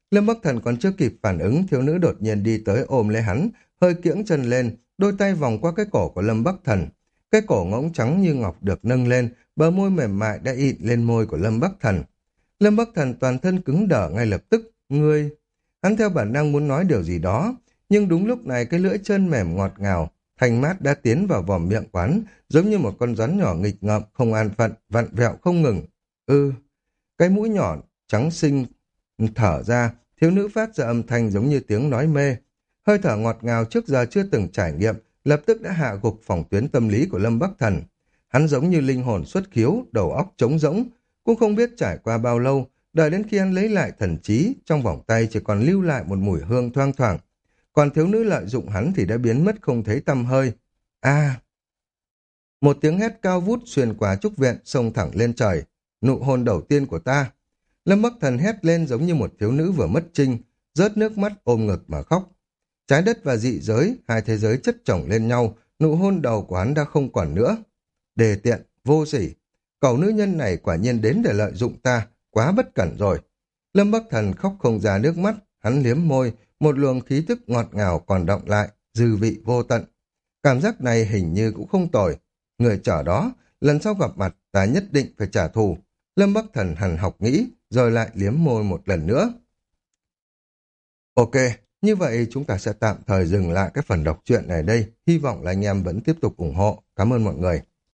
Lâm Bắc Thần còn chưa kịp phản ứng, thiếu nữ đột nhiên đi tới ôm lấy hắn, hơi kiễng chân lên, đôi tay vòng qua cái cổ của Lâm Bắc Thần. Cái cổ ngỗng trắng như ngọc được nâng lên, bờ môi mềm mại đã ịn lên môi của Lâm Bắc Thần. Lâm Bắc Thần toàn thân cứng đờ ngay lập tức, ngươi. Hắn theo bản năng muốn nói điều gì đó, nhưng đúng lúc này cái lưỡi chân mềm ngọt ngào, thanh mát đã tiến vào vòm miệng quán, giống như một con rắn nhỏ nghịch ngợm, không an phận, vặn vẹo không ngừng. Ừ, cái mũi nhỏ trắng xinh thở ra, thiếu nữ phát ra âm thanh giống như tiếng nói mê. Hơi thở ngọt ngào trước giờ chưa từng trải nghiệm, lập tức đã hạ gục phòng tuyến tâm lý của Lâm Bắc Thần. Hắn giống như linh hồn xuất khiếu, đầu óc trống rỗng, cũng không biết trải qua bao lâu, đợi đến khi hắn lấy lại thần trí, trong vòng tay chỉ còn lưu lại một mùi hương thoang thoảng. Còn thiếu nữ lợi dụng hắn thì đã biến mất không thấy tăm hơi. A! Một tiếng hét cao vút xuyên qua trúc viện, xông thẳng lên trời. Nụ hôn đầu tiên của ta. Lâm Bắc Thần hét lên giống như một thiếu nữ vừa mất trinh, rớt nước mắt ôm ngực mà khóc. Trái đất và dị giới, hai thế giới chất chồng lên nhau, nụ hôn đầu của hắn đã không còn nữa. Đề tiện, vô sỉ. Cậu nữ nhân này quả nhiên đến để lợi dụng ta, quá bất cẩn rồi. Lâm Bắc Thần khóc không ra nước mắt, hắn liếm môi, một luồng khí thức ngọt ngào còn đọng lại, dư vị vô tận. Cảm giác này hình như cũng không tồi. Người chở đó, lần sau gặp mặt ta nhất định phải trả thù. Lâm Bắc Thần hằn học nghĩ, rồi lại liếm môi một lần nữa. Ok, như vậy chúng ta sẽ tạm thời dừng lại cái phần đọc truyện này đây. Hy vọng là anh em vẫn tiếp tục ủng hộ. Cảm ơn mọi người.